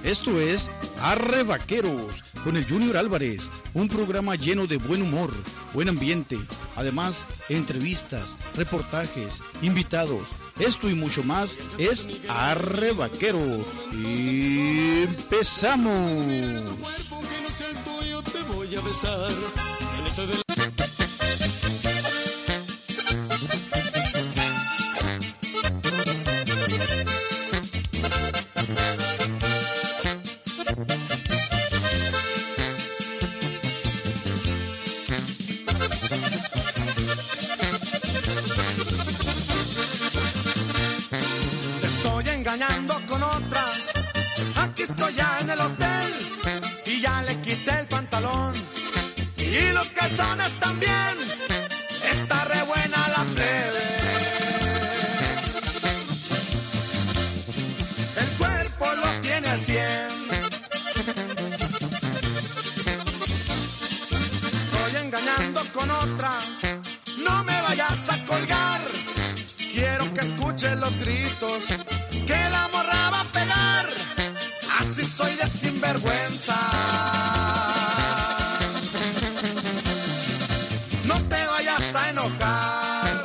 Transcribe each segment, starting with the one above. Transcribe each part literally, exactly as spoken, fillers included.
Esto es Arre Vaqueros con el Junior Álvarez, un programa lleno de buen humor, buen ambiente, además entrevistas, reportajes, invitados, esto y mucho más es Arre Vaqueros. Y empezamos. Con otra, aquí estoy ya en el hotel y ya le quité el pantalón y los calzones también. Está re buena la plebe, el cuerpo lo tiene al cien. Estoy engañando con otra, no me vayas a colgar. Quiero que escuchen los gritos que la morra va a pegar. Así soy de sinvergüenza. No te vayas a enojar.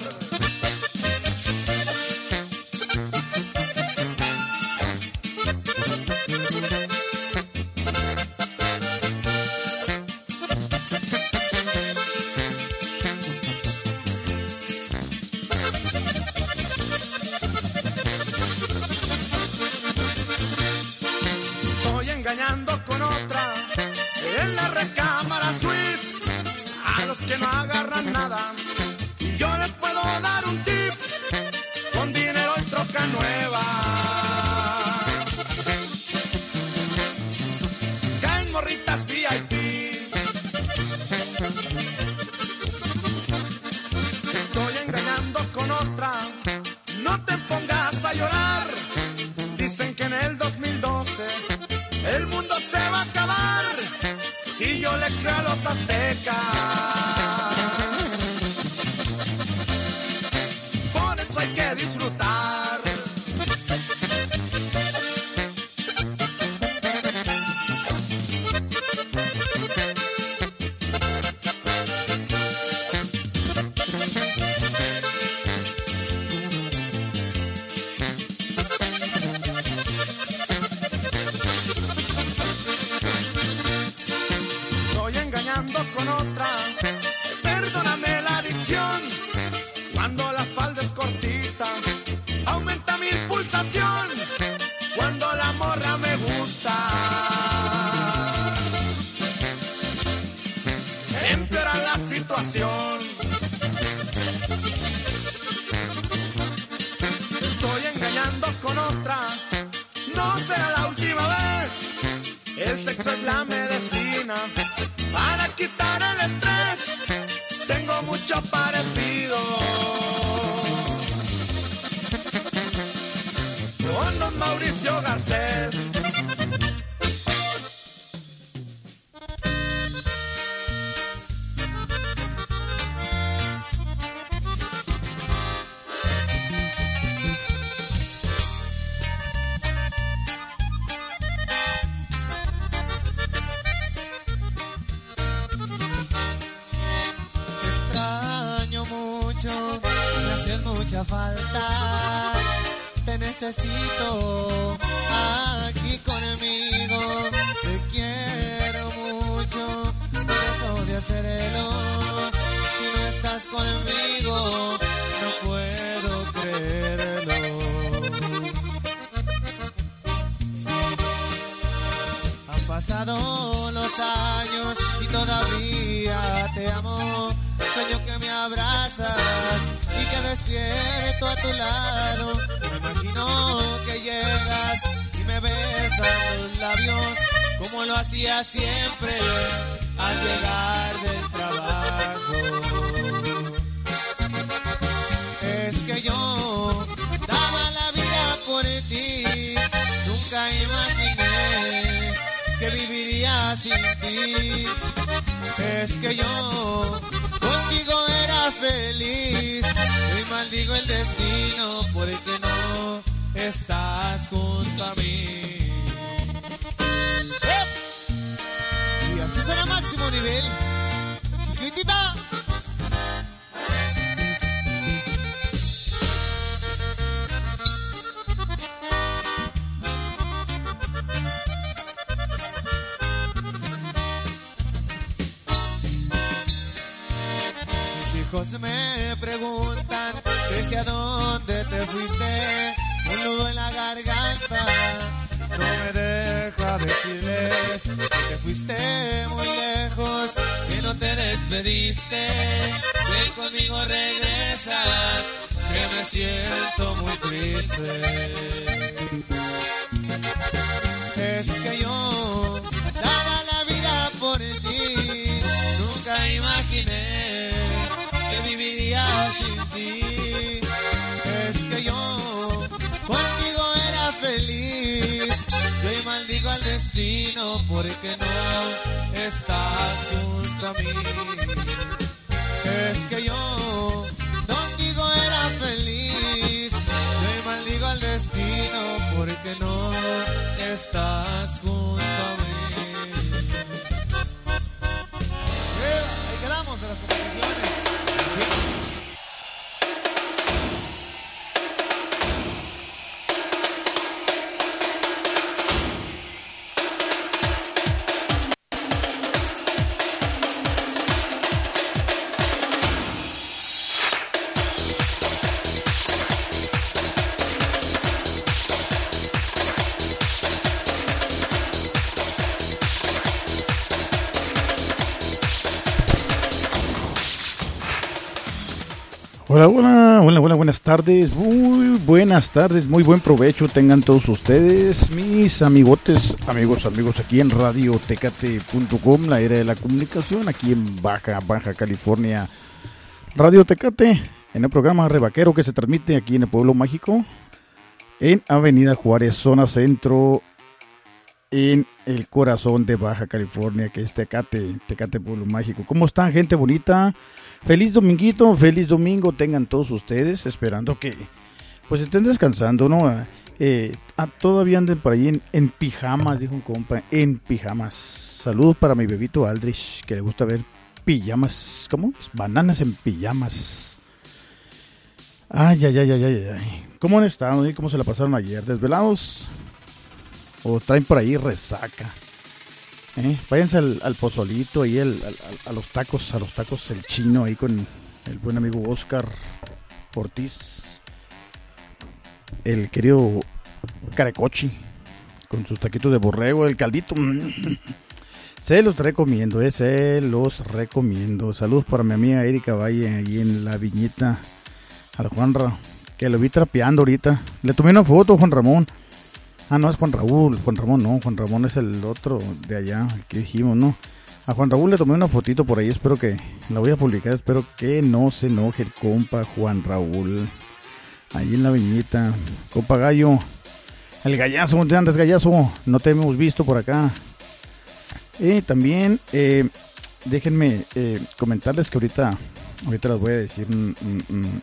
Con otra en la recámara suite, a los que no agarran nada y yo les puedo dar un tip con dinero y troca nueva. Caen morritas V I P. Estoy engañando con otra, no te pongas a llorar. Dicen que en el dos mil doce el mundo se va a acabar y yo le creo a los aztecas. Por eso hay que disfrutar. Con otra, perdóname la adicción. Cuando la falda es cortita, aumenta mi pulsación. Cuando la morra me gusta, empeora la situación. Estoy engañando con otra, no será la última vez. El sexo es la medicina para quitar el estrés. Tengo mucho parecido con don Mauricio Garcés. Me haces mucha falta, te necesito aquí conmigo. Te quiero mucho, no dejo de hacerlo. Si no estás conmigo, no puedo creerlo. Han pasado los años y todavía te amo. Sueño que me abrazas y que despierto a tu lado. Me imagino que llegas y me besas los labios como lo hacía siempre al llegar del trabajo. Es que yo daba la vida por ti, nunca imaginé que viviría sin ti. Es que yo contigo era feliz, hoy maldigo el destino porque no estás junto a mí. lejos me preguntan que si a dónde te fuiste, un nudo en la garganta no me deja decirles que te fuiste muy lejos, que no te despediste, que conmigo regresas, que me siento muy triste. Es que yo daba la vida por ti, nunca imaginé que viviría sin ti. Es que yo contigo era feliz, yo hoy maldigo al destino porque no estás junto a mí. Es que yo contigo era feliz, yo hoy maldigo al destino porque no estás junto a mí. Yeah, ahí quedamos en las composiciones. Sí. Hola, hola, hola, hola, buenas tardes, muy buenas tardes, muy buen provecho tengan todos ustedes, mis amigotes, amigos, amigos aquí en radio tecate punto com, la era de la comunicación, aquí en Baja, Baja California, Radio Tecate, en el programa Revaquero que se transmite aquí en el Pueblo Mágico, en Avenida Juárez, zona centro, en el corazón de Baja California, que es Tecate, Tecate Pueblo Mágico. ¿Cómo están, gente bonita? Feliz dominguito, feliz domingo tengan todos ustedes, esperando que pues estén descansando, ¿no? Eh, ah, todavía anden por ahí en, en pijamas, dijo un compa, en pijamas. Saludos para mi bebito Aldrich, que le gusta ver pijamas, ¿cómo? Bananas en pijamas. Ay, ay, ay, ay, ay, ay. ¿Cómo han estado? ¿Cómo se la pasaron ayer? ¿Desvelados? ¿O traen por ahí resaca? Eh, váyanse al, al pozolito ahí, el, al, a los tacos, a los tacos el chino ahí con el buen amigo Oscar Ortiz, el querido Carecochi, con sus taquitos de borrego, el caldito. Se los recomiendo, eh, se los recomiendo. Saludos para mi amiga Erika Valle ahí en la viñita, al Juanra, que lo vi trapeando ahorita. Le tomé una foto, Juan Ramón. Ah, no, es Juan Raúl, Juan Ramón no, Juan Ramón es el otro de allá, el que dijimos, ¿no? A Juan Raúl le tomé una fotito por ahí, espero que la voy a publicar, espero que no se enoje el compa Juan Raúl. Ahí en la viñita, compa Gallo, el gallazo, ¿dónde andas, gallazo? No te hemos visto por acá. Y también, eh, déjenme eh, comentarles que ahorita, ahorita les voy a decir... Mm, mm, mm,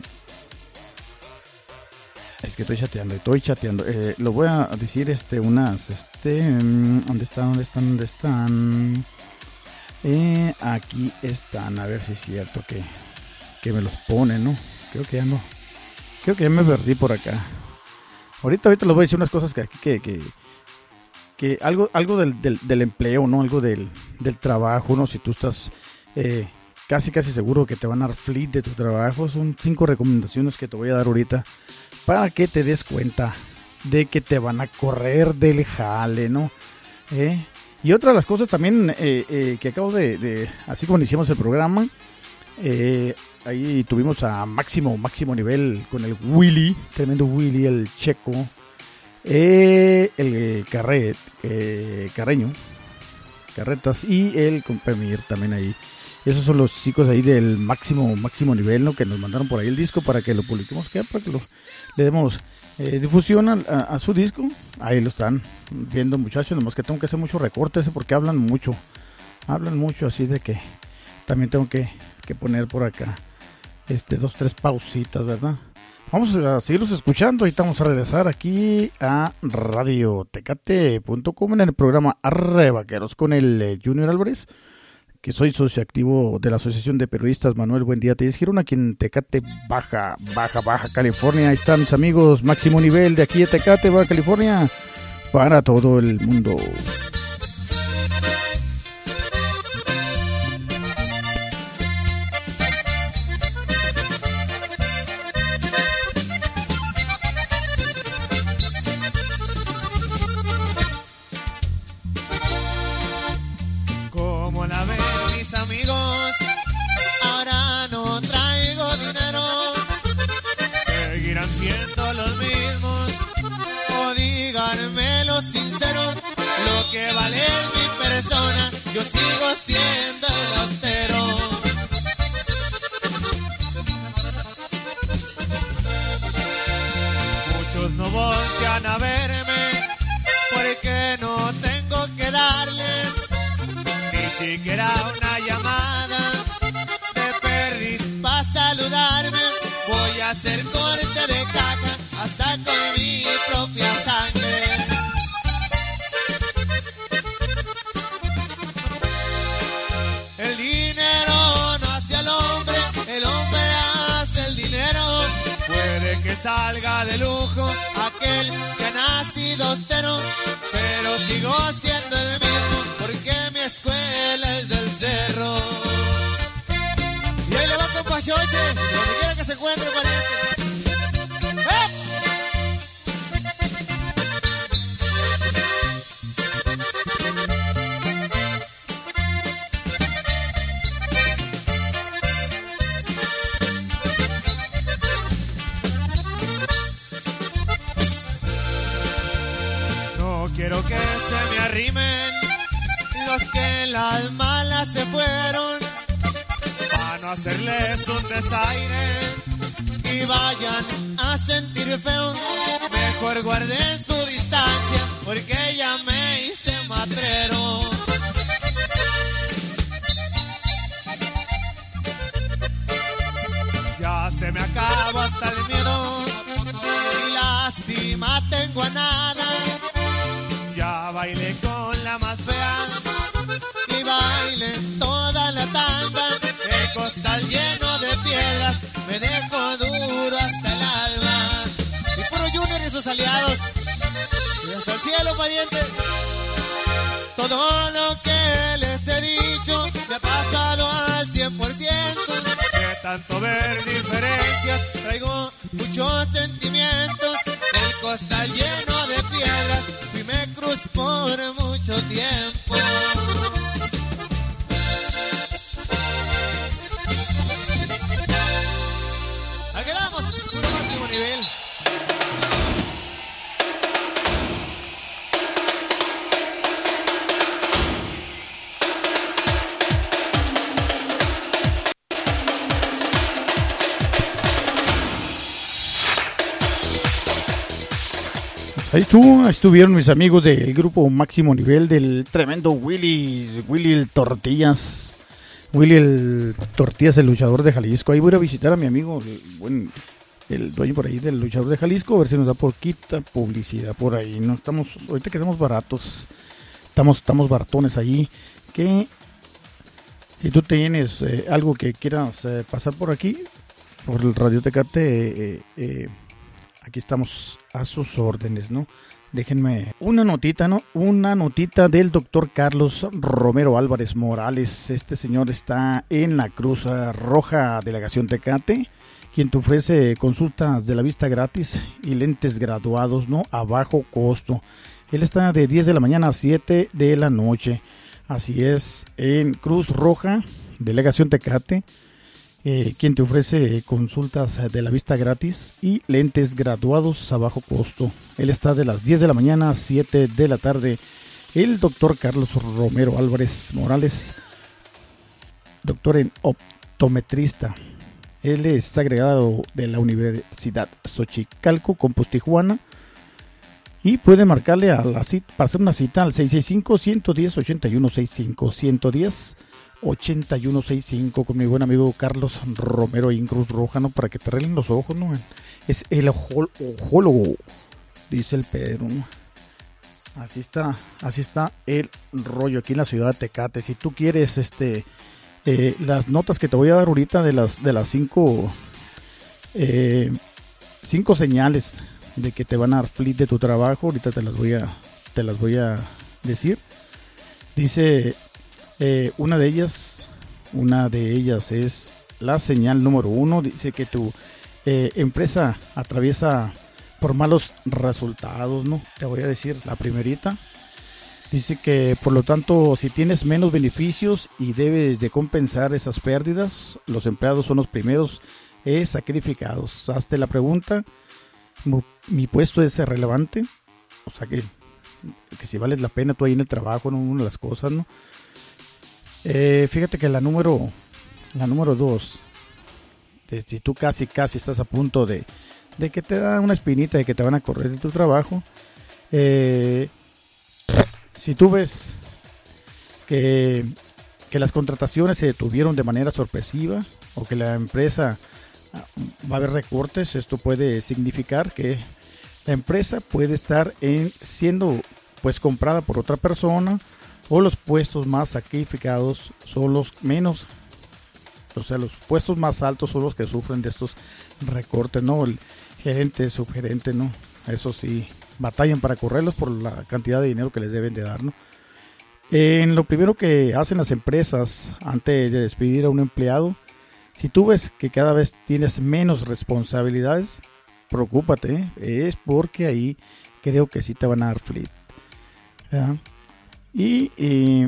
Es que estoy chateando, estoy chateando. Eh, lo voy a decir, este, unas, este, ¿dónde están? ¿Dónde están? ¿Dónde están? Eh, aquí están, a ver si es cierto que, que me los ponen, ¿no? Creo que ya no, creo que ya me perdí por acá. Ahorita, ahorita les voy a decir unas cosas que aquí, que, que, que algo, algo del, del, del empleo, ¿no? Algo del, del trabajo, ¿no? Si tú estás, eh, casi, casi seguro que te van a dar fleet de tu trabajo, son cinco recomendaciones que te voy a dar ahorita, para que te des cuenta de que te van a correr del jale, ¿no? ¿Eh? Y otra de las cosas también eh, eh, que acabo de, de, así como iniciamos el programa, eh, ahí tuvimos a máximo, máximo nivel con el Willy, tremendo Willy, el checo, eh, el Carre, eh, Carreño, Carretas y el Compemir también ahí. Esos son los chicos ahí del máximo, máximo nivel, ¿no? Que nos mandaron por ahí el disco para que lo publiquemos, que para que lo, le demos eh, difusión a, a, a su disco. Ahí lo están viendo, muchachos, nomás que tengo que hacer muchos recortes porque hablan mucho, hablan mucho, así de que también tengo que, que poner por acá este dos, tres pausitas, ¿verdad? Vamos a seguirlos escuchando, ahorita vamos a regresar aquí a radio tecate punto com en el programa Revaqueros con el eh, Junior Álvarez, que soy socio activo de la Asociación de Periodistas Manuel Buendía Tellez Girón, aquí en Tecate, Baja, Baja, Baja California. Ahí están mis amigos, máximo nivel de aquí de Tecate, Baja California, para todo el mundo. siendo los mismos. O díganmelo sincero, lo que vale es mi persona, yo sigo siendo el austero. Muchos no voltean a verme porque no tengo que darles ni siquiera una llamada. Te perdís pa' saludarme, voy a hacer corte de caca hasta con mi propia sangre. El dinero no hace al hombre, el hombre hace el dinero. Puede que salga de lujo aquel que ha nacido austero, pero sigo siendo el mismo porque mi escuela es del cerro. Y ahí le va con Pachoche, donde quiera que se encuentre, pariente. ¡Eh! Quiero que se me arrimen los que en las malas se fueron, para no hacerles un desaire y vayan a sentir feo. Mejor guarden su distancia porque ya me hice matrero. Ya se me acabó hasta el miedo y lástima tengo a nada. Ya bailé con la más fea y bailé toda la tanda. El costal lleno de piedras me dejó duro hasta el alma. Y puro Junior y sus aliados. Y hasta el cielo, pariente. Todo lo que les he dicho me ha pasado al cien por ciento. De tanto ver diferencias traigo muchos sentimientos. El costal lleno de piedras fui me cruz por mucho tiempo. Ahí quedamos, puro máximo nivel. Ahí estuvo, estuvieron mis amigos del grupo Máximo Nivel, del tremendo Willy, Willy el Tortillas, Willy el Tortillas, el luchador de Jalisco. Ahí voy a visitar a mi amigo, el, buen, el dueño por ahí del luchador de Jalisco, a ver si nos da poquita publicidad por ahí. No estamos, ahorita que estamos baratos, estamos, estamos baratones ahí. Que si tú tienes eh, algo que quieras eh, pasar por aquí, por el Radio Tecate, eh, eh, aquí estamos a sus órdenes, ¿no? Déjenme una notita, ¿no? Una notita del doctor Carlos Romero Álvarez Morales. Este señor está en la Cruz Roja Delegación Tecate, quien te ofrece consultas de la vista gratis y lentes graduados, ¿no? A bajo costo. Él está de diez de la mañana a siete de la noche. Así es, en Cruz Roja Delegación Tecate. Eh, quien te ofrece consultas de la vista gratis y lentes graduados a bajo costo. Él está de las diez de la mañana a siete de la tarde. El doctor Carlos Romero Álvarez Morales, doctor en optometrista. Él es agregado de la Universidad Xochicalco, Campus Tijuana. Y puede marcarle a la cita, para hacer una cita al seis seis cinco, uno uno cero, ocho uno seis cinco, uno uno cero, ocho uno seis cinco con mi buen amigo Carlos Romero y Cruz Roja, ¿no? Para que te arreglen los ojos, ¿no? Es el ojol- ojólogo, dice el Pedro, ¿no? Así está, así está el rollo aquí en la ciudad de Tecate. Si tú quieres, este, eh, las notas que te voy a dar ahorita de las de las cinco, eh, cinco señales de que te van a dar flip de tu trabajo, ahorita te las voy a, te las voy a decir. Dice, eh, una de ellas, una de ellas es la señal número uno. Dice que tu eh, empresa atraviesa por malos resultados, ¿no? Te voy a decir la primerita. Dice que por lo tanto, si tienes menos beneficios y debes de compensar esas pérdidas, los empleados son los primeros eh, sacrificados. Hazte la pregunta mi puesto es relevante, o sea que, que si vales la pena tú ahí en el trabajo, ¿no? Una de las cosas, ¿no? Eh, fíjate que la número, la número dos, de, si tú casi casi estás a punto de, de que te da una espinita de que te van a correr de tu trabajo, eh, si tú ves que, que las contrataciones se detuvieron de manera sorpresiva o que la empresa va a haber recortes, esto puede significar que la empresa puede estar en, siendo pues comprada por otra persona, o los puestos más sacrificados son los menos, o sea, los puestos más altos son los que sufren de estos recortes, ¿no? El gerente, subgerente, ¿no? Eso sí, batallan para correrlos por la cantidad de dinero que les deben de dar, ¿no? En lo primero que hacen las empresas antes de despedir a un empleado, si tú ves que cada vez tienes menos responsabilidades, preocúpate, ¿eh? Es porque ahí creo que sí te van a dar flip. ¿Ya? Y, y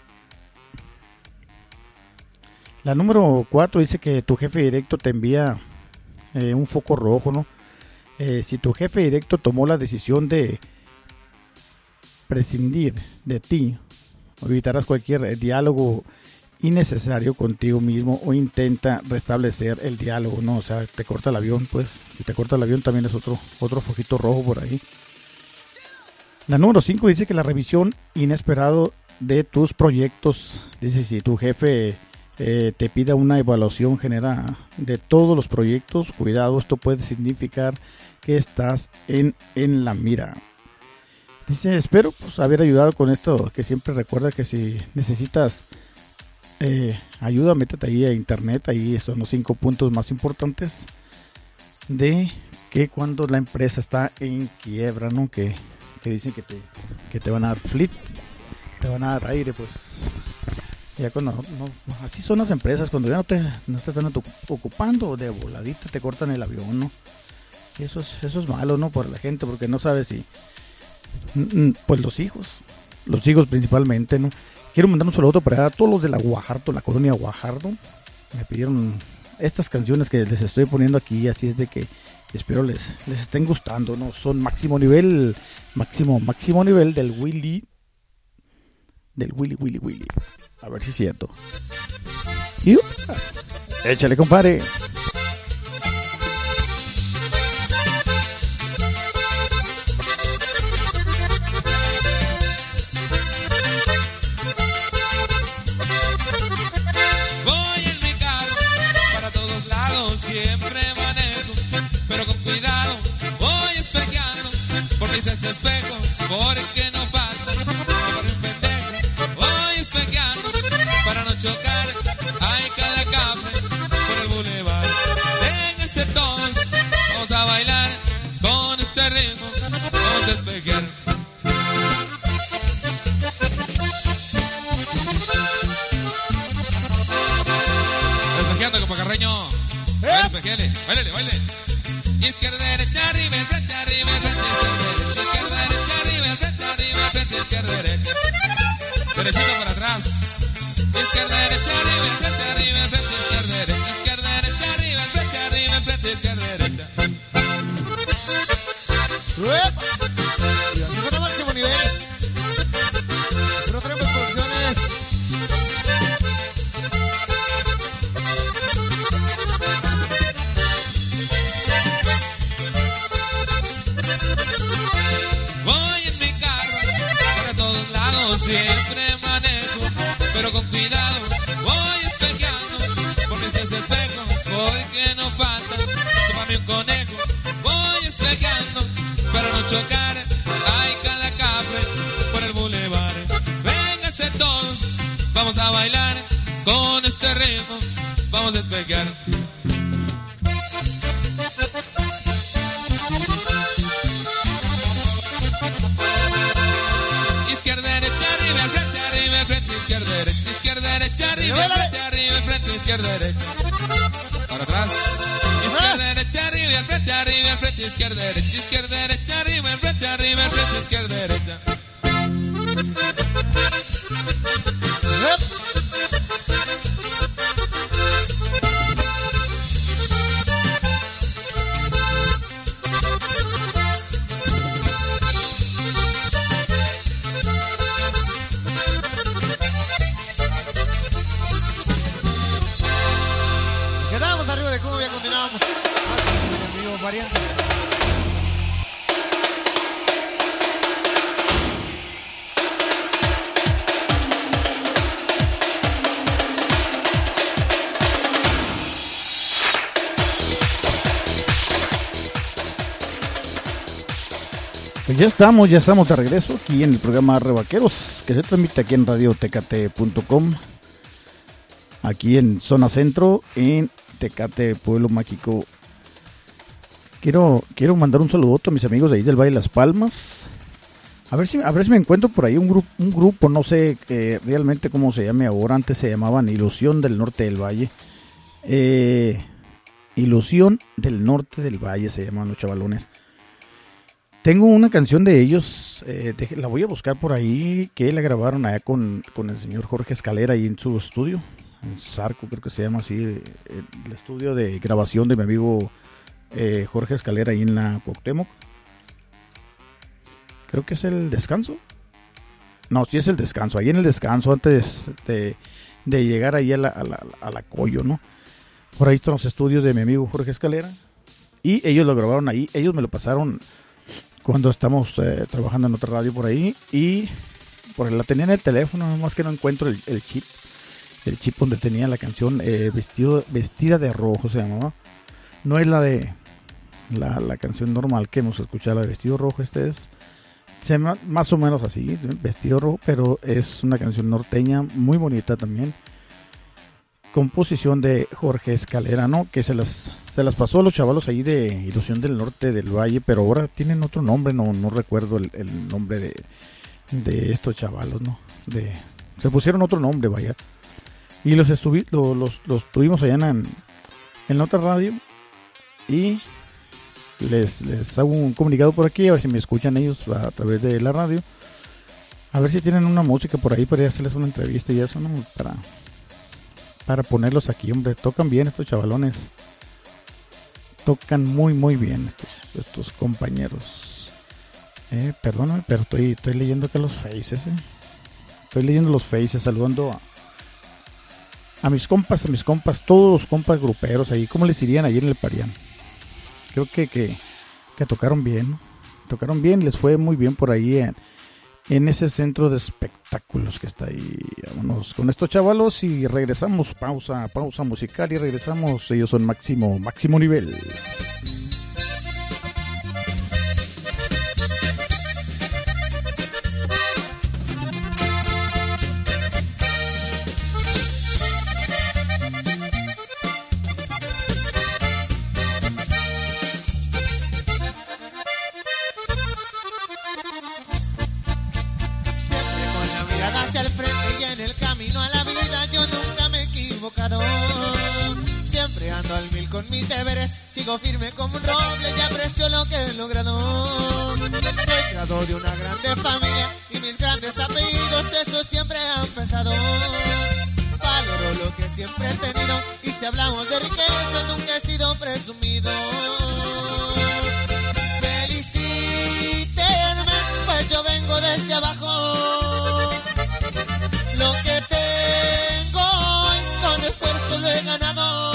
la número cuatro dice que tu jefe directo te envía eh, un foco rojo, ¿no? Eh, si tu jefe directo tomó la decisión de prescindir de ti, evitarás cualquier diálogo innecesario contigo mismo o intenta restablecer el diálogo, ¿no? O sea, te corta el avión, pues. Si te corta el avión también es otro, otro foquito rojo por ahí. La número cinco dice que la revisión inesperado de tus proyectos, dice si tu jefe eh, te pida una evaluación general de todos los proyectos, cuidado, esto puede significar que estás en, en la mira. Dice, espero pues haber ayudado con esto, que siempre recuerda que si necesitas eh, ayuda, métete ahí a internet, ahí son los cinco puntos más importantes de que cuando la empresa está en quiebra, ¿no? Que que dicen que te, que te van a dar flit, te van a dar aire, pues ya cuando no, no, así son las empresas, cuando ya no te, no te están ocupando, de voladita te cortan el avión, ¿no? Y eso es, eso es malo, ¿no? Por la gente, porque no sabe si, pues los hijos, los hijos principalmente, ¿no? Quiero mandar un saludo para todos los de la Guajardo, la colonia Guajardo, me pidieron estas canciones que les estoy poniendo aquí, así es de que espero les, les estén gustando, ¿no? Son máximo nivel, máximo, máximo nivel del Willy, del Willy, Willy, Willy. A ver si es cierto. Y, échale, compadre. Voy en mi carro, para todos lados siempre manejo, pero con cuidado voy espejeando por mis espejos, porque no falta por un pendejo. Voy espejeando para no chocar, hay cada café por el bulevar. Vénganse todos, vamos a bailar con este ritmo, vamos a espejear. Espejeando como Carreño. Baile, espejele, bailele, baile. Izquierda, derecha, arriba, enfrente, arriba, enfrente, izquierda, derecha. Izquierda, derecha, arriba, enfrente, arriba, enfrente, izquierda, derecha. Derechito para atrás. Izquierda, derecha, arriba, enfrente, arriba, enfrente, izquierda, derecha. Izquierda, derecha, arriba, enfrente, arriba, enfrente, izquierda, derecha. Y así fue el máximo nivel. Pero tenemos producciones. Voy en mi carro, para todos lados siempre manejo, pero con cuidado voy espejeando por mis espejos, porque no falta, tómame un conejo. Voy espejeando para no chocar, hay cada café por el bulevar. Vénganse todos, vamos a bailar con este ritmo, vamos a espejear. Izquierda, derecha, arriba, enfrente, arriba, enfrente, izquierda, derecha. Izquierda, derecha, arriba, enfrente, arriba, enfrente, izquierda, derecha. Para atrás. Izquierda, derecha, arriba, enfrente, arriba, enfrente, izquierda, derecha. Izquierda, derecha, arriba, enfrente, arriba, enfrente, izquierda, derecha. Pues ya estamos, ya estamos de regreso aquí en el programa Arre Vaqueros, que se transmite aquí en radio tecate punto com, aquí en Zona Centro, en Tecate, Pueblo Mágico. Quiero, quiero mandar un saludo a mis amigos de ahí del Valle de Las Palmas. A ver si, a ver si me encuentro por ahí un grupo, un grupo, no sé eh, realmente cómo se llame ahora. Antes se llamaban Ilusión del Norte del Valle. Eh, Ilusión del Norte del Valle se llaman los chavalones. Tengo una canción de ellos, eh, de, la voy a buscar por ahí, que la grabaron allá con, con el señor Jorge Escalera ahí en su estudio, en Zarco creo que se llama así, el, el estudio de grabación de mi amigo eh, Jorge Escalera ahí en la Cuauhtémoc. Creo que es el Descanso. No, sí es el Descanso, ahí en el Descanso antes de, de llegar ahí a la, a, la, a la Coyo, ¿no? Por ahí están los estudios de mi amigo Jorge Escalera y ellos lo grabaron ahí, ellos me lo pasaron cuando estamos eh, trabajando en otra radio por ahí, y por ahí la tenía en el teléfono, más que no encuentro el, el chip, el chip donde tenía la canción eh, vestido, Vestida de Rojo se llamaba. No es la de la, la canción normal que hemos escuchado, la de Vestido Rojo. Este es, se llama más o menos así, Vestido Rojo, pero es una canción norteña muy bonita también. Composición de Jorge Escalera, ¿no? Que se las, se las pasó a los chavalos ahí de Ilusión del Norte del Valle, pero ahora tienen otro nombre, no, no recuerdo el, el nombre de, de estos chavalos, ¿no? De, se pusieron otro nombre, vaya. Y los, estuvi, los, los, los tuvimos allá en, en la otra radio y les, les hago un comunicado por aquí, a ver si me escuchan ellos a, a través de la radio. A ver si tienen una música por ahí para hacerles una entrevista y eso, ¿no? Para... para ponerlos aquí, hombre, tocan bien estos chavalones, tocan muy muy bien estos, estos compañeros. Eh, perdóname, pero estoy, estoy leyendo acá los faces, eh. estoy leyendo los faces, saludando a, a mis compas, a mis compas, todos los compas gruperos ahí, ¿cómo les irían ayer en el Parián? Creo que, que, que tocaron bien, ¿no? tocaron bien, les fue muy bien por ahí en, en ese centro de espectáculos que está ahí. Vámonos con estos chavalos y regresamos, pausa, pausa musical y regresamos. Ellos son máximo, máximo nivel. Sigo firme como un roble y aprecio lo que he logrado. Soy creador de una grande familia y mis grandes apellidos, eso siempre han pesado. Valoro lo que siempre he tenido y si hablamos de riqueza nunca he sido presumido. Felicítenme, pues yo vengo desde abajo. Lo que tengo hoy con esfuerzo lo he ganado.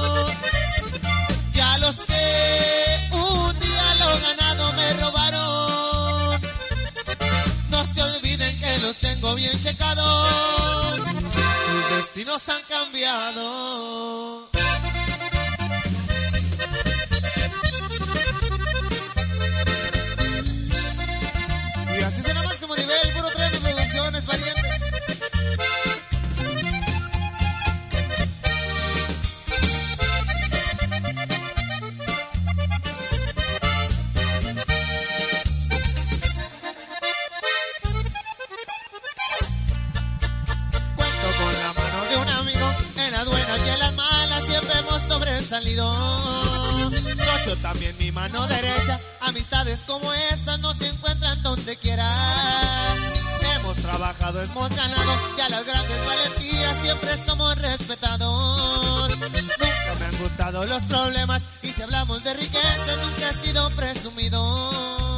Que un día lo ganado me robaron, no se olviden que los tengo bien checados, sus destinos han cambiado. Y así será máximo nivel, puro tren de producciones, valiente. Salido. Yo también mi mano derecha, amistades como estas no se encuentran donde quiera. Hemos trabajado, hemos ganado y a las grandes valentías siempre somos respetados. Nunca me han gustado los problemas y si hablamos de riqueza nunca he sido presumido.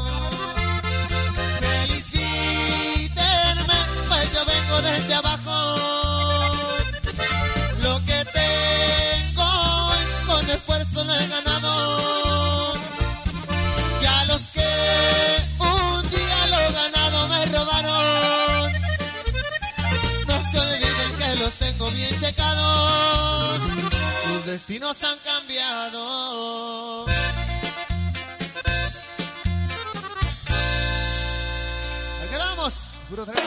Felicítenme, pues yo vengo desde abajo. Lo que tengo con esfuerzo lo he ganado. Y a los que un día lo ganado me robaron, no se olviden que los tengo bien checados, sus destinos han cambiado. Puro trago.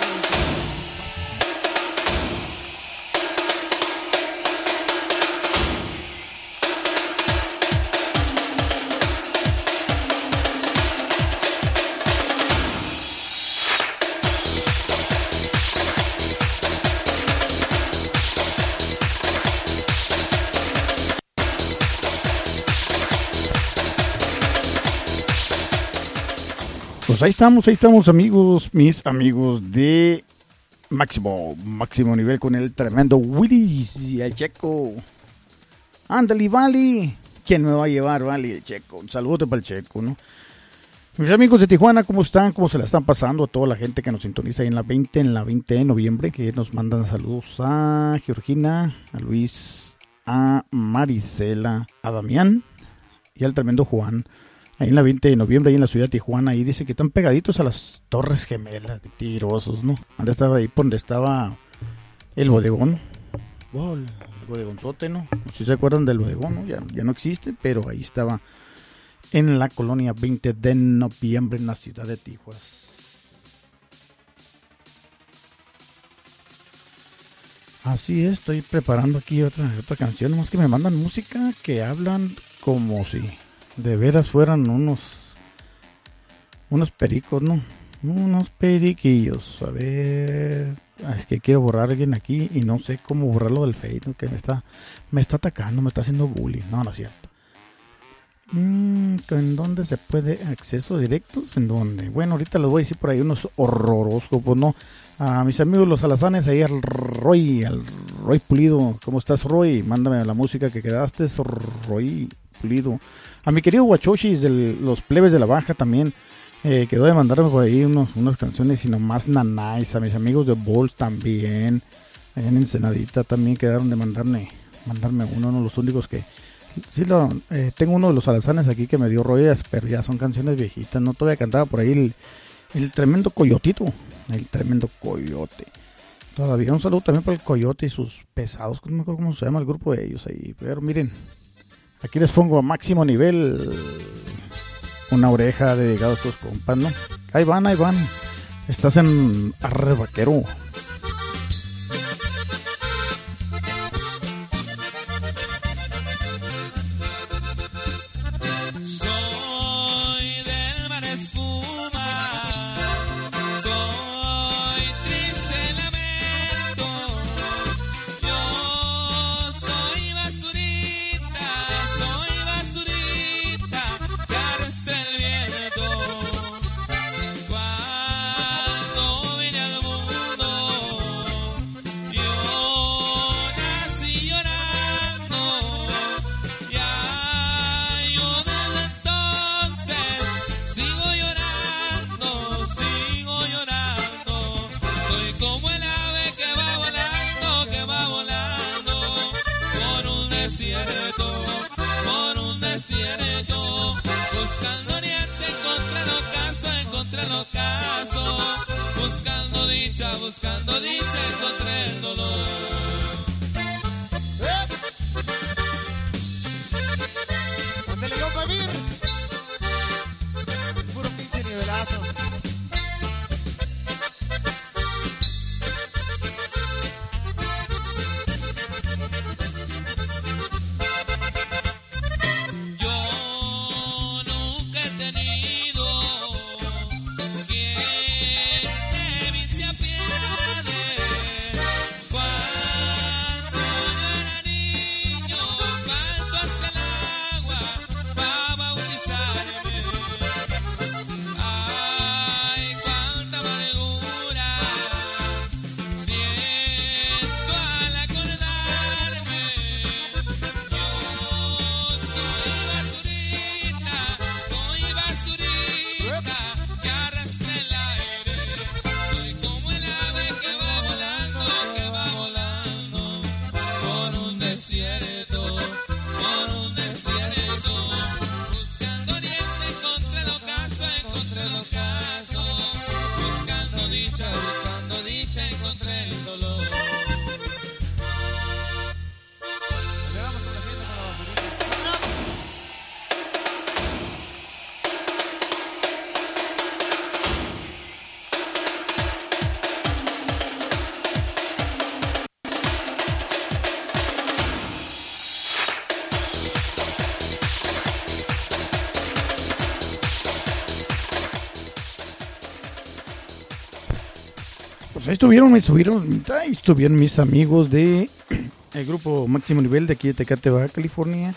Pues ahí estamos, ahí estamos amigos, mis amigos de máximo, máximo nivel con el tremendo Willis y el Checo. Ándale, Vali. ¿Quién me va a llevar, Vali? El Checo. Un saludo para el Checo, ¿no? Mis amigos de Tijuana, ¿cómo están? ¿Cómo se la están pasando? A toda la gente que nos sintoniza ahí en la veinte, en la veinte de noviembre, que nos mandan saludos a Georgina, a Luis, a Marisela, a Damián y al tremendo Juan. Ahí en la veinte de noviembre, ahí en la ciudad de Tijuana, ahí dice que están pegaditos a las Torres Gemelas, de tirosos, ¿no? Antes estaba ahí por donde estaba el bodegón. Wow, el bodegonzote, ¿no? No sé si se acuerdan del bodegón, ¿no? Ya, ya no existe, pero ahí estaba en la colonia veinte de noviembre en la ciudad de Tijuana. Así es, estoy preparando aquí otra, otra canción, nomás que me mandan música que hablan como si de veras fueran unos unos pericos, ¿no? Unos periquillos. A ver, es que quiero borrar a alguien aquí y no sé cómo borrarlo del Facebook, que me está me está atacando, me está haciendo bullying. No, no es cierto. Mm, ¿En dónde se puede acceso directos? ¿En dónde? Bueno, ahorita les voy a decir por ahí unos horroróscopos, ¿no? A mis amigos los alazanes, ahí al Roy, al Roy Pulido. ¿Cómo estás, Roy? Mándame la música que quedaste, Roy Pulido. A mi querido Guachochis de los plebes de la baja también, eh, quedó de mandarme por ahí unos, unas canciones y nomás nanais. A mis amigos de Balls también, allá en Ensenadita también quedaron de mandarme, mandarme uno, uno de los únicos que... Sí, lo, eh, tengo uno de los alazanes aquí que me dio rollas, pero ya son canciones viejitas, no todavía cantaba por ahí el, el tremendo Coyotito, el tremendo Coyote. Todavía un saludo también para el Coyote y sus pesados, no me acuerdo cómo se llama el grupo de ellos ahí, pero miren. Aquí les pongo a máximo nivel una oreja dedicada a estos compas, ¿no? Ahí van, ahí van. Estás en Arre Vaquero. Soy del mar espuma, soy triste lamento, yo soy basurita, soy basurita, que arrastra el viento. Cuando vine al mundo, yo nací llorando, ya yo desde entonces sigo llorando, sigo llorando. Soy como el ave que va volando, que va volando por un desierto, por un desierto, buscando oriente, encontré el ocaso, encontré el ocaso, buscando dicha, buscando dicha, encontré el dolor. Ándale, loco, a vivir. Puro pinche nivelazo. Yo nunca he tenido quien de mí se apiade. Cuando yo era niño, falto hasta el agua para bautizarme. Ay, cuánta amargura siento al acordarme. Yo soy basurita, soy basurita, que arrastra el aire. Soy como el ave que va volando, que va volando por un desierto, por un desierto, buscando oriente, encontré el ocaso, encontré el ocaso, buscando dicha, buscando dicha, encontré el dolor. Le vamos con la siguiente con la basurita. ¡Vámonos! Pues ahí estuvieron, ahí estuvieron, ahí estuvieron mis amigos de el grupo Máximo Nivel de aquí de Tecate, Baja California.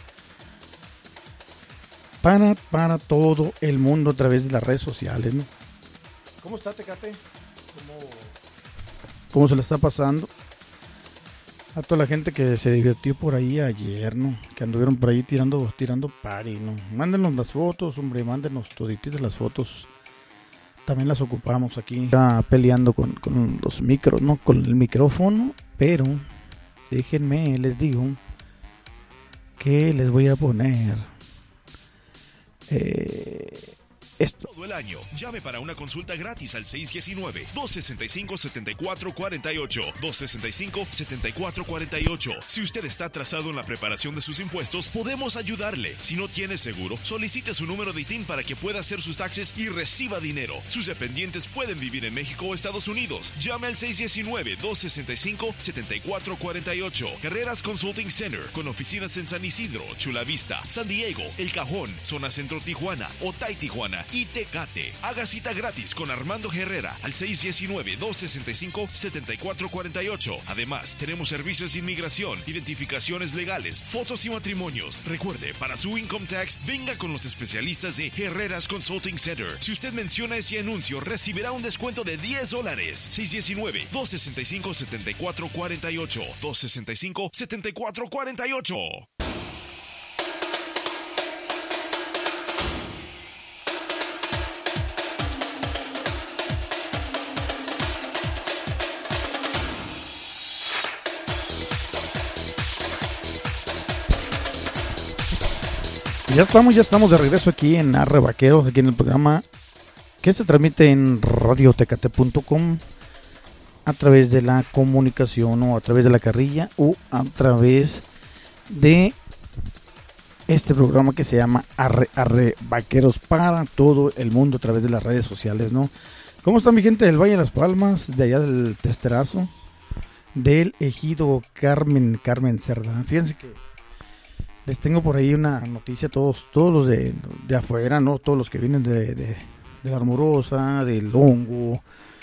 Para, para todo el mundo a través de las redes sociales, ¿no? ¿Cómo está Tecate? ¿Cómo, cómo se le está pasando? A toda la gente que se divirtió por ahí ayer, ¿no? Que anduvieron por ahí tirando, tirando party, ¿no? Mándenos las fotos, hombre, mándenos todititas las fotos. También las ocupamos aquí. Está peleando con, con los micros, ¿no? Con el micrófono, pero déjenme, les digo que les voy a poner eh, esto. Todo el año. Llame para una consulta gratis al seis uno nueve, dos seis cinco, siete cuatro cuatro ocho, dos seis cinco, siete cuatro cuatro ocho. Si usted está atrasado en la preparación de sus impuestos, podemos ayudarle. Si no tiene seguro, solicite su número de I T I N para que pueda hacer sus taxes y reciba dinero. Sus dependientes pueden vivir en México o Estados Unidos. Llame al seis uno nueve, dos seis cinco, siete cuatro cuatro ocho. Carreras Consulting Center, con oficinas en San Isidro, Chula Vista, San Diego, El Cajón, Zona Centro Tijuana, Otay Tijuana y Tecate. Haga cita gratis con Armando Herrera al seis uno nueve, dos seis cinco, siete cuatro cuatro ocho. Además, tenemos servicios de inmigración, identificaciones legales, fotos y matrimonios. Recuerde, para su income tax, venga con los especialistas de Herrera's Consulting Center. Si usted menciona ese anuncio, recibirá un descuento de diez dólares. seis uno nueve, dos seis cinco, siete cuatro cuatro ocho, dos seis cinco, siete cuatro cuatro ocho. Ya estamos, ya estamos de regreso aquí en Arre Vaqueros, aquí en el programa que se transmite en radio tecate punto com a través de la comunicación o a través de la carrilla o a través de este programa que se llama Arre, Arre Vaqueros para todo el mundo a través de las redes sociales, ¿no? ¿Cómo está mi gente del Valle de las Palmas, de allá del Testerazo, del Ejido Carmen, Carmen Cerda? Fíjense que les tengo por ahí una noticia, todos todos los de, de afuera, ¿no? Todos los que vienen de, de, de la Armorosa, del Hongo,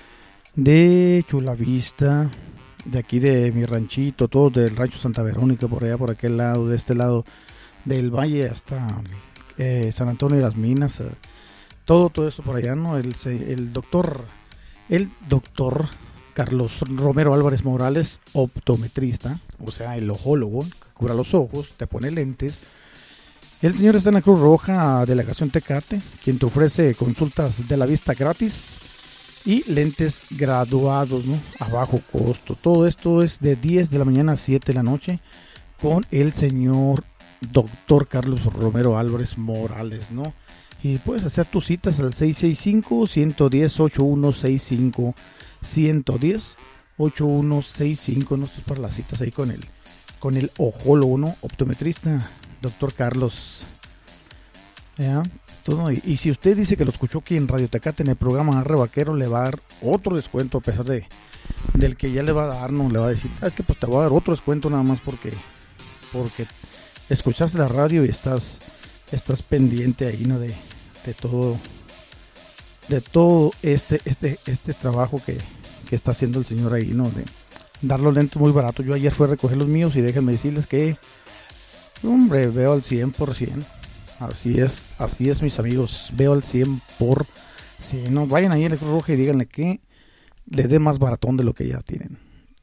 de Chula Vista, de aquí de mi ranchito, todos del rancho Santa Verónica, por allá, por aquel lado, de este lado del valle hasta eh, San Antonio de las Minas, eh, todo, todo eso por allá, ¿no? El, el doctor, el doctor Carlos Romero Álvarez Morales, optometrista, o sea, el ojólogo, que cura los ojos, te pone lentes. El señor está en la Cruz Roja, delegación Tecate, quien te ofrece consultas de la vista gratis y lentes graduados, ¿no? A bajo costo. Todo esto es de diez de la mañana a siete de la noche con el señor doctor Carlos Romero Álvarez Morales, ¿no? Y puedes hacer tus citas al seis seis cinco, uno uno cero, ocho uno seis cinco, uno uno cero, ocho uno seis cinco. No sé, para las citas ahí con el, con el ojólogo, ¿no? Optometrista, doctor Carlos. ¿Ya? Todo, y, y si usted dice que lo escuchó aquí en Radio Tecate en el programa Arre Vaquero, le va a dar otro descuento a pesar de del que ya le va a dar, no le va a decir, ¿sabes qué? Pues te voy a dar otro descuento nada más porque porque escuchaste la radio y estás estás pendiente ahí, ¿no? De, de todo de todo este este este trabajo que, que está haciendo el señor ahí, ¿no? De dar los lentes muy baratos. Yo ayer fui a recoger los míos y déjenme decirles que, hombre, veo al cien por ciento. Así es, así es, mis amigos, veo al cien por ciento. Si no, vayan ahí a la Cruz Roja y díganle que le dé más baratón de lo que ya tienen.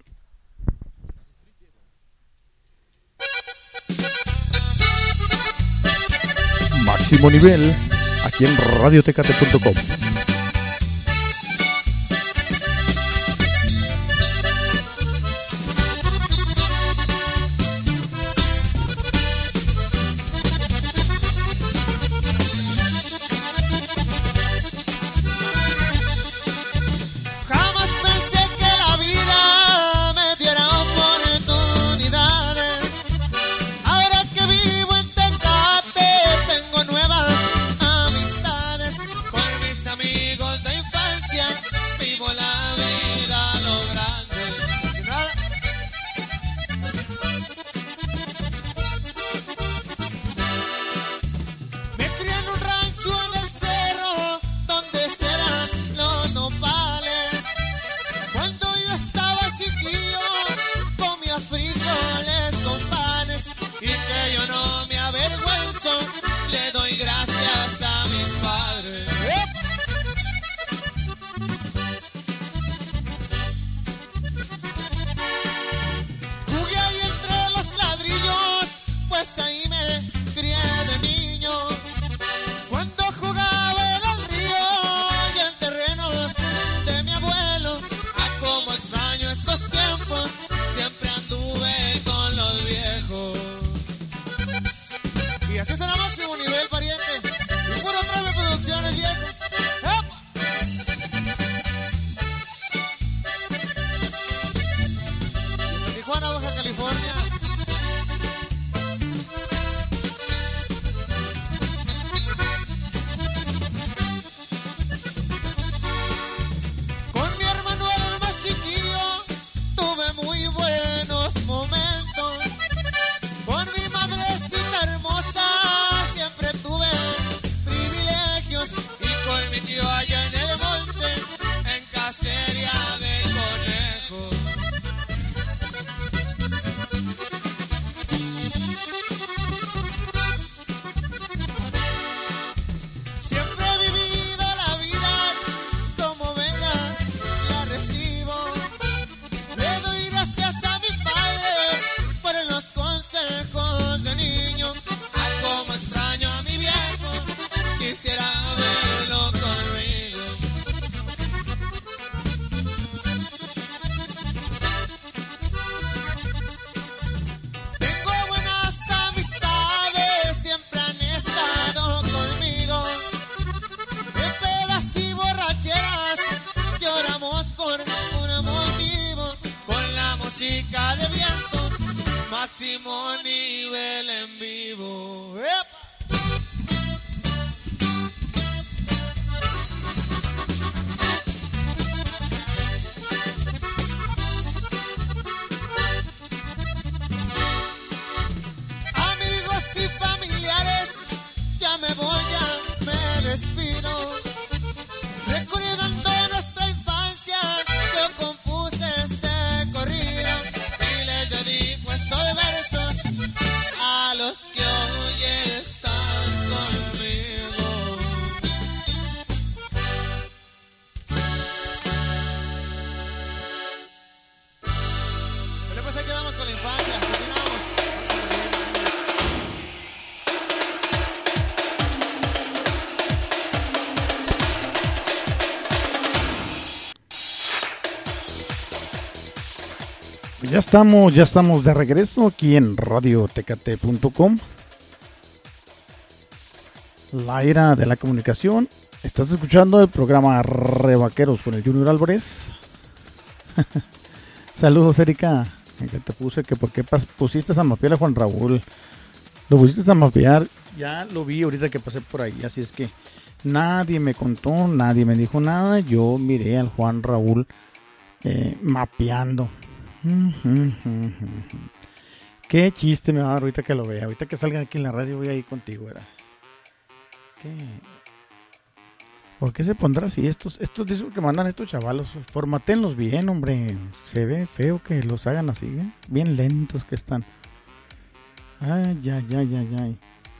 Máximo Nivel, aquí en radio tecate punto com. Amigos. máximo nivel en vivo. ¡Epa! Amigos y familiares, ya me voy, ya me despido. Recordando nuestra infancia, yo compuse este corrido y les dedico estos versos a los que hoy están conmigo. Pero pues ahí quedamos con la infancia, continuamos. Ya estamos, ya estamos de regreso aquí en radio tecate punto com. La era de la comunicación. Estás escuchando el programa Revaqueros con el Junior Álvarez. Saludos, Erika. Que te puse que por qué pusiste a mapear a Juan Raúl. Lo pusiste a mapear. Ya lo vi ahorita que pasé por ahí. Así es que nadie me contó, nadie me dijo nada. Yo miré al Juan Raúl eh, mapeando. Qué chiste me va a dar ahorita que lo vea. Ahorita que salga aquí en la radio voy a ir contigo, verás. ¿Qué? ¿Por qué se pondrá así? Estos, estos discos que mandan estos chavalos, formatenlos bien, hombre. Se ve feo que los hagan así, ¿eh? Bien lentos que están. Ay, ay, ay, ay, ay.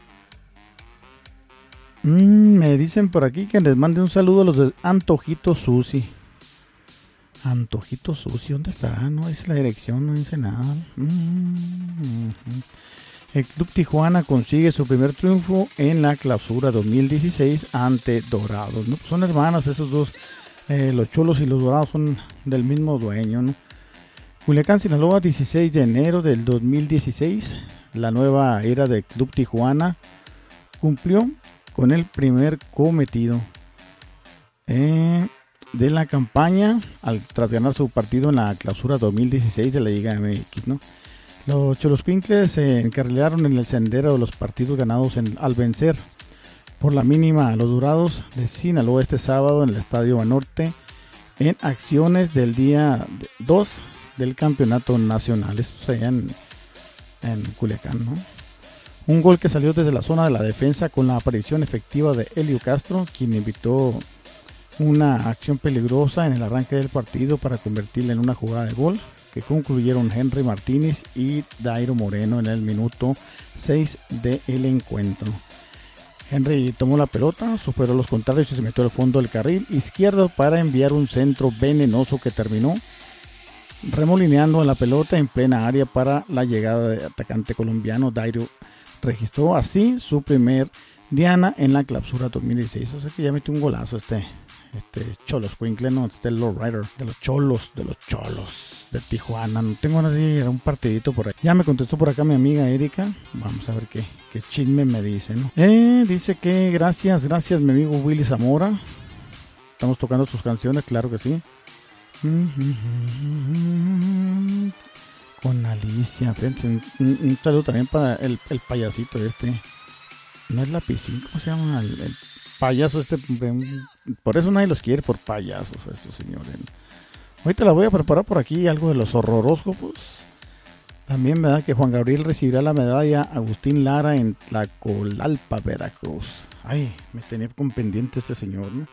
Mm, me dicen por aquí que les mande un saludo a los de Antojito Susi. Antojito Sucio, ¿dónde estará? No dice la dirección, no dice nada. Mm-hmm. El Club Tijuana consigue su primer triunfo en la clausura dos mil dieciséis ante Dorados, ¿no? Son hermanas esos dos, eh, los Cholos y los Dorados son del mismo dueño, ¿no? Culiacán, Sinaloa, dieciséis de enero del dos mil dieciséis, la nueva era del Club Tijuana cumplió con el primer cometido. Eh... de la campaña al tras ganar su partido en la clausura dos mil dieciséis de la Liga M X, ¿no? Los Choloscuincles se encarrilaron en el sendero de los partidos ganados en, al vencer por la mínima a los Dorados de Sinaloa este sábado en el Estadio Banorte en acciones del día dos del campeonato nacional. Esto allá en, en Culiacán, ¿no? Un gol que salió desde la zona de la defensa con la aparición efectiva de Helio Castro, quien invitó una acción peligrosa en el arranque del partido para convertirla en una jugada de gol que concluyeron Henry Martínez y Dairo Moreno en el minuto seis del encuentro. Henry tomó la pelota, superó los contrarios y se metió al fondo del carril izquierdo para enviar un centro venenoso que terminó remolineando la pelota en plena área para la llegada del atacante colombiano. Dairo registró así su primer diana en la clausura dos mil dieciséis, o sea que ya metió un golazo este Este Choloscuincle, no, este Lowrider de los Cholos, de los Cholos de Tijuana. No tengo nada así, era un partidito por ahí. Ya me contestó por acá mi amiga Erika. Vamos a ver qué, qué chisme me dice, ¿no? Eh, dice que gracias, gracias mi amigo Willy Zamora. Estamos tocando sus canciones, claro que sí. Con Alicia. Un, un, un saludo también para el, el payasito este. No es la piscina, ¿cómo se llama? El, el payaso este. Por eso nadie los quiere, por payasos estos señores. Ahorita la voy a preparar por aquí algo de los horroróscopos. También me da que Juan Gabriel recibirá la medalla Agustín Lara en Tlacolalpa, Veracruz. Ay, me tenía con pendiente este señor, ¿no?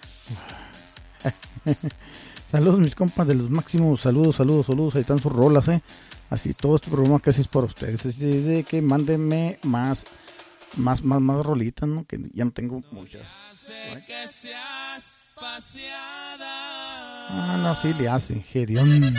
Saludos mis compas de los máximos, saludos, saludos, saludos. Ahí están sus rolas, eh. Así todo este programa casi es por ustedes. Así de que mándenme más, más, más, más rolitas, ¿no? Que ya no tengo muchas. Que seas paseada. Ah, no, sí le hace, Gerión.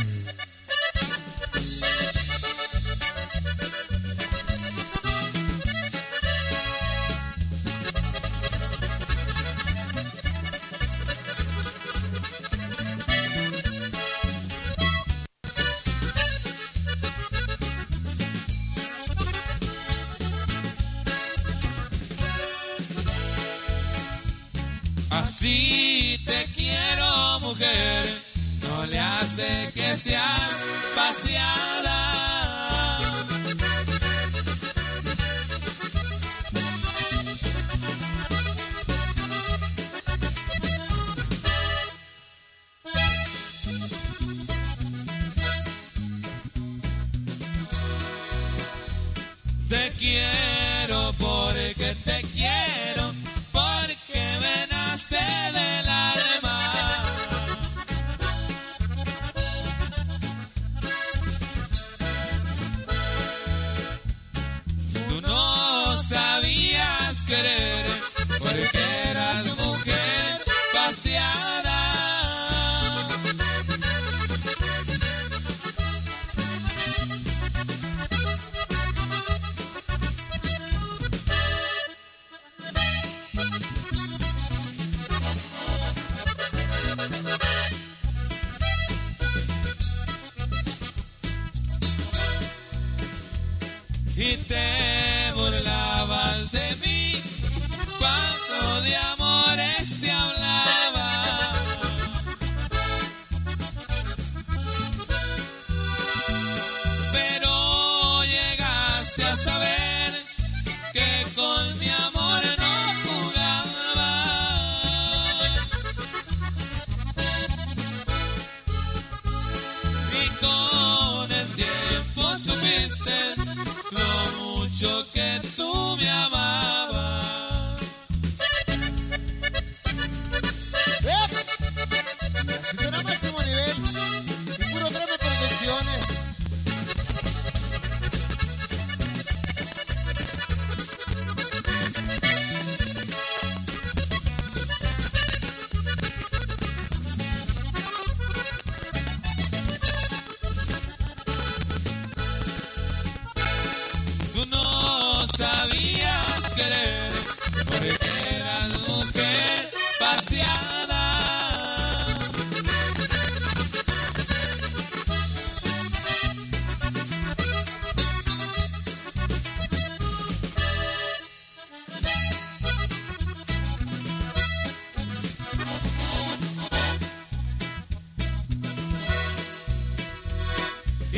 Así te quiero, mujer, no le hace que seas paseada.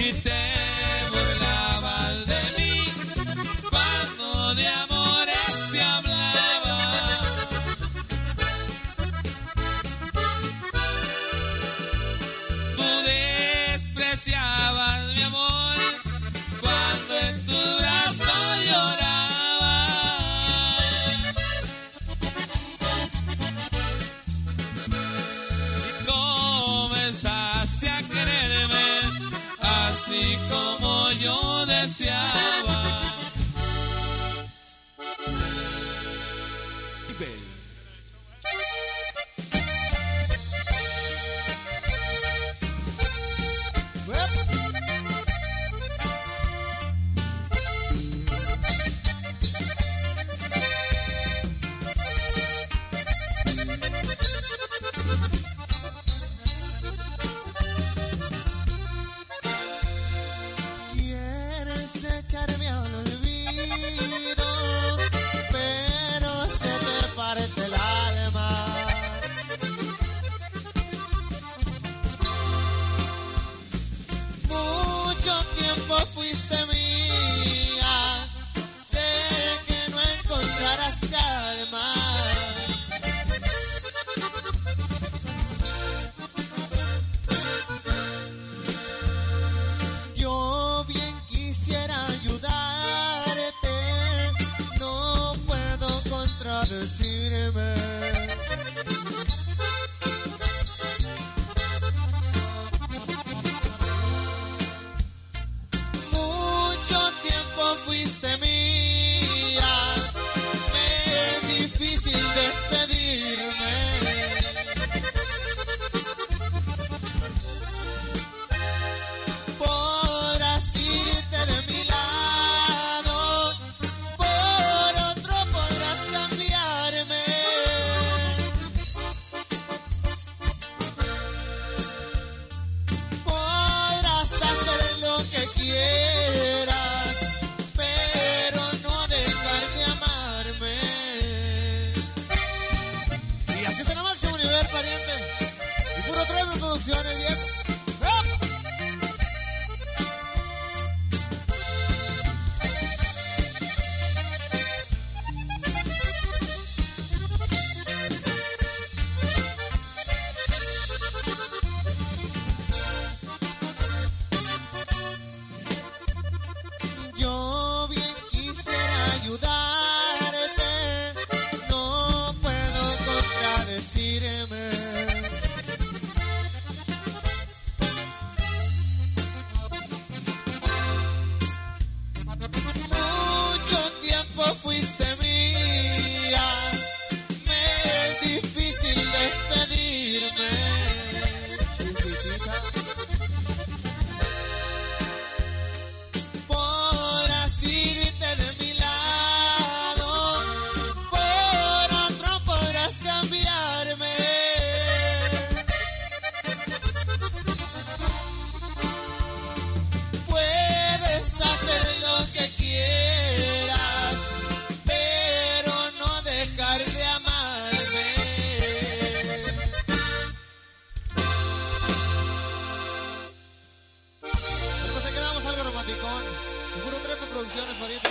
y te burlabas de mí cuando de amores te hablaba. Tú despreciabas mi amor cuando en tu brazo lloraba. Y comenzaste a quererme así como yo deseaba. Quieres echarme al olvido, pero se te parte el alma. Mucho tiempo fuiste mía, sé que no encontrarás alma. Yo bien quisiera ayudarte, no puedo contradecirme. Mucho tiempo fuiste mía, me es difícil despedirme. Podrás irte de mi lado, por otro podrás cambiarme. Podrás hacer lo que quieras, pero no dejar de amarme. Y así será Máximo Nivel, pariente. Y puro Treme Producciones, viejo. ¡Ah! Yo bien quisiera ayudarte, no puedo contradecirme. Mucho tiempo fuiste mía, me es difícil despedirme. Podrás irte de mi lado, por otro podrás cambiarme. Puedes hacer lo que quieras, pero no dejar de amarme. Después se quedamos algo romanticón. Y puro Treme Producciones, pariente.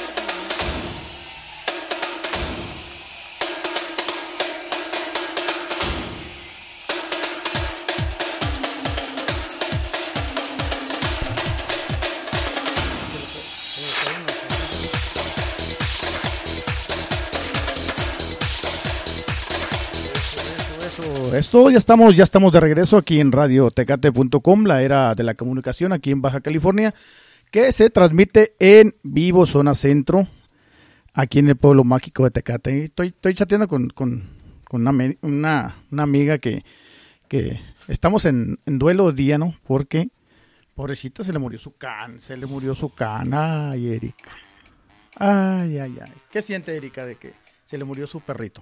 Eso, esto ya estamos, ya estamos de regreso aquí en radio tecate punto com, la era de la comunicación aquí en Baja California, que se transmite en vivo zona centro, aquí en el pueblo mágico de Tecate. Estoy, estoy chateando con, con, con una, una, una amiga que, que estamos en, en duelo de día, ¿no? Porque pobrecita se le murió su can, se le murió su can. Ay, Erika. Ay, ay, ay. ¿Qué siente Erika de que se le murió su perrito?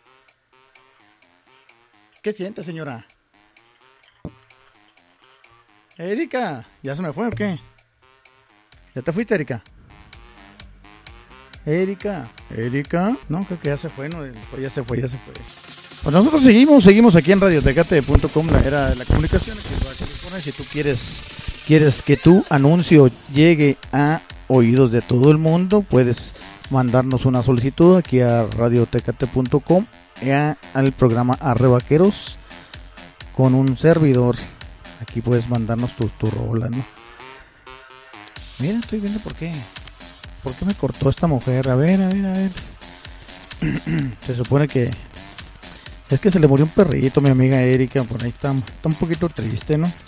¿Qué siente, señora? Erika, ¿ya se me fue o qué? ¿Ya te fuiste, Erika? Erika, Erika, no, creo que ya se fue, no, ya se fue, ya se fue. Pues nosotros seguimos, seguimos aquí en radio tecate punto com, la era de la comunicación, aquí en Baja California. Si tú quieres quieres que tu anuncio llegue a oídos de todo el mundo, puedes mandarnos una solicitud aquí a radio tecate punto com al programa Arre Vaqueros con un servidor. Aquí puedes mandarnos tu, tu rola, ¿no? Mira, estoy viendo por qué. ¿Por qué me cortó esta mujer? A ver, a ver, a ver. Se supone que es que se le murió un perrito, mi amiga Erika. Por ahí está, está un poquito triste, ¿no?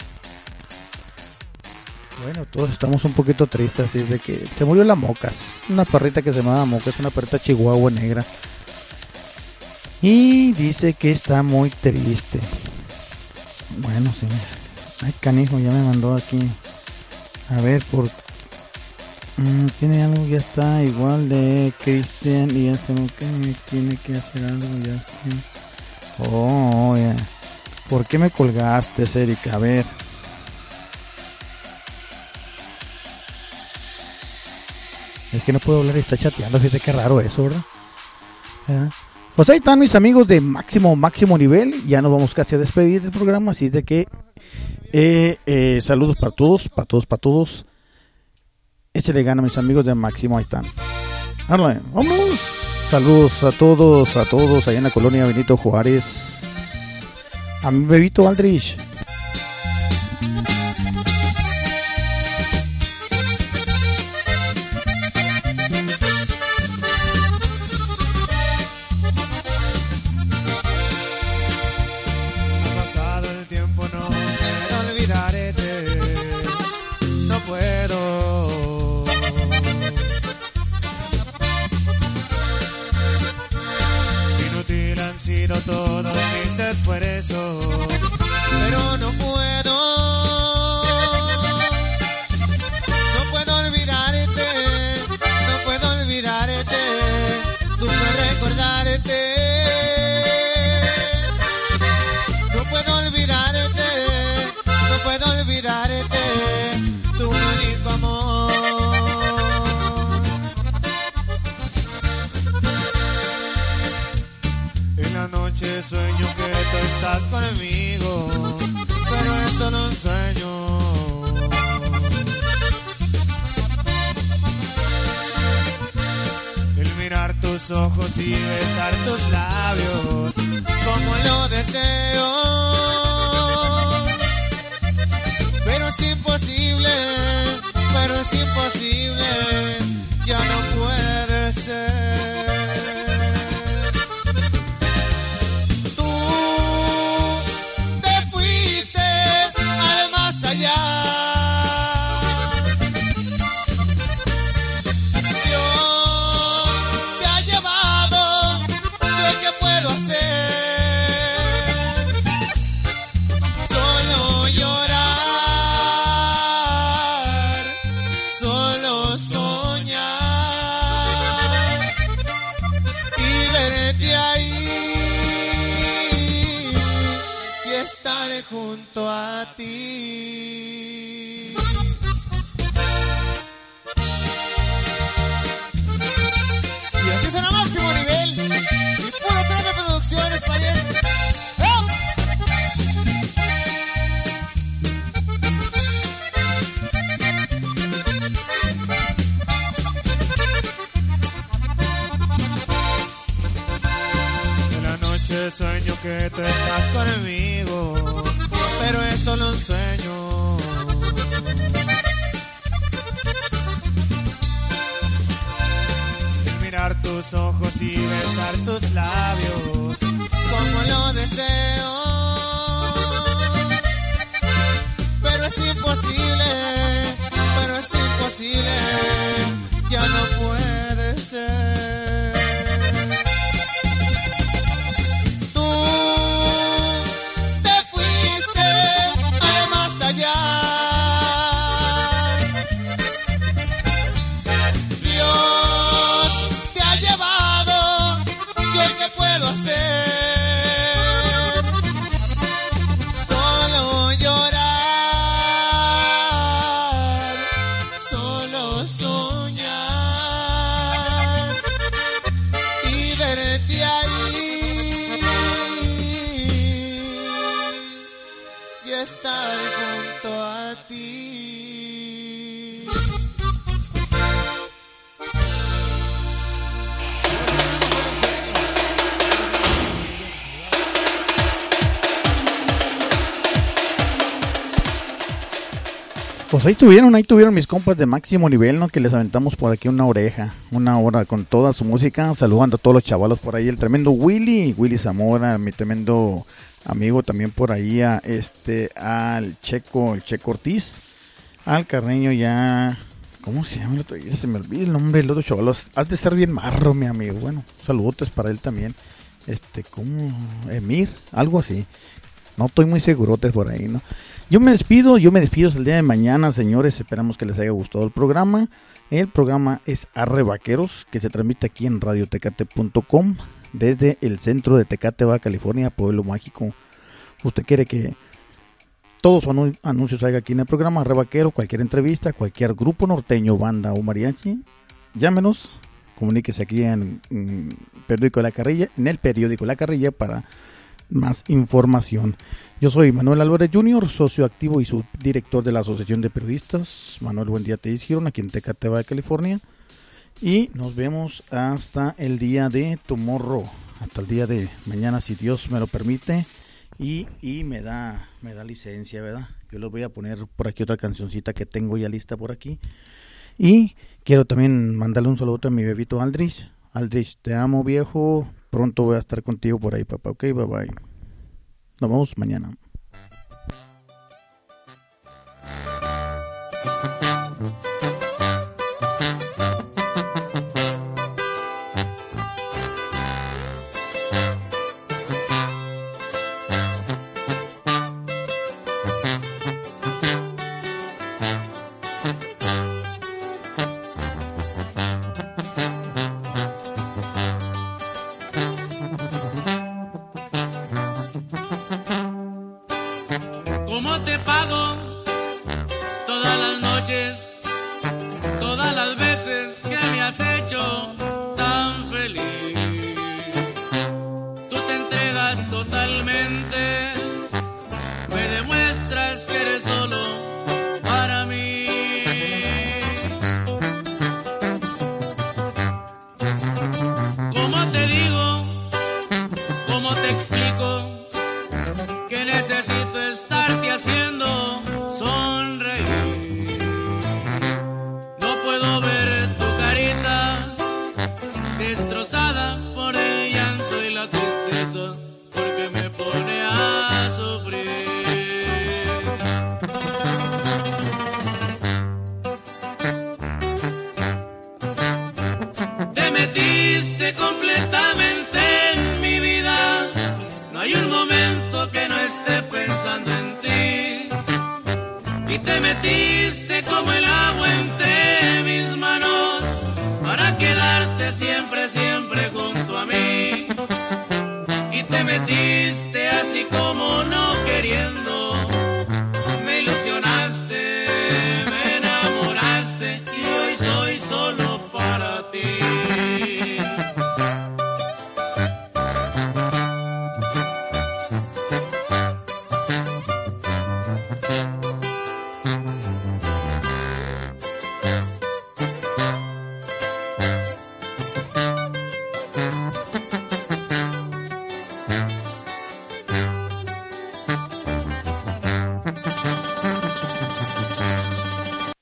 Bueno, todos estamos un poquito tristes, así de que se murió la Mocas. Una perrita que se llama Mocas, una perrita chihuahua negra. Y dice que está muy triste. Bueno, sí. Ay, canijo, ya me mandó aquí. A ver, por... Mm, tiene algo, ya está igual de Cristian y ya se me que tiene que hacer algo, ya está. Oh, ya. ¿Por qué me colgaste, Erika? A ver. Es que no puedo hablar y está chateando, fíjate qué raro eso, ¿verdad? ¿verdad? Pues ahí están mis amigos de máximo, máximo nivel. Ya nos vamos casi a despedir del programa, así de que eh, eh, saludos para todos, para todos, para todos. Échale gana, mis amigos de máximo, ahí están. Vamos, vamos. Saludos a todos, a todos allá en la colonia Benito Juárez. A mi bebito Aldrich. Todos mis esfuerzos, pero no puedo, no puedo olvidarte, no puedo olvidarte, supe recordarte, no puedo olvidarte, no puedo olvidarte, tu único amor. En la noche sueño que tú estás conmigo, pero es solo un sueño. El mirar tus ojos y besar tus labios, como lo deseo, pero es imposible, pero es imposible, ya no puede ser. Junto a ti. Y así será máximo nivel. Y puro tres de producciones, pariente. ¡Oh! En la noche sueño que tú estás conmigo, pero es solo un sueño. El mirar tus ojos y besar tus labios, como lo deseo, pero es imposible, pero es imposible, ya no puede ser. Dios te ha llevado, yo que y estar junto a ti. Pues ahí tuvieron, ahí tuvieron mis compas de máximo nivel, ¿no? Que les aventamos por aquí una oreja, una hora con toda su música, saludando a todos los chavalos por ahí, el tremendo Willy, Willy Zamora, mi tremendo amigo también por ahí, a este, al Checo, el Checo Ortiz, al Carreño ya, ¿cómo se llama el otro? Ya se me olvida el nombre del otro chavalos, has de ser bien marro, mi amigo, bueno, saludos para él también, este, ¿cómo? Emir, algo así, no estoy muy segurote por ahí, ¿no? Yo me despido, yo me despido hasta el día de mañana, señores, esperamos que les haya gustado el programa. El programa es Arre Vaqueros, que se transmite aquí en radio tecate punto com, desde el centro de Tecate, Baja California, Pueblo Mágico. Usted quiere que todos sus anu- anuncios salgan aquí en el programa Arre Vaquero, cualquier entrevista, cualquier grupo norteño, banda o mariachi, llámenos, comuníquese aquí en, en, periódico La Carrilla, en el periódico La Carrilla para más información. Yo soy Manuel Álvarez junior, socio activo y subdirector de la Asociación de Periodistas. Manuel, buen día te hicieron aquí en Tecate, Baja California. Y nos vemos hasta el día de tomorrow, hasta el día de mañana, si Dios me lo permite. Y, y me da me da licencia, ¿verdad? Yo les voy a poner por aquí otra cancioncita que tengo ya lista por aquí. Y quiero también mandarle un saludo a mi bebito Aldrich. Aldrich, te amo, viejo. Pronto voy a estar contigo por ahí, papá. Ok, bye bye. Nos vemos mañana. ¿Cómo te explico que necesito estarte haciendo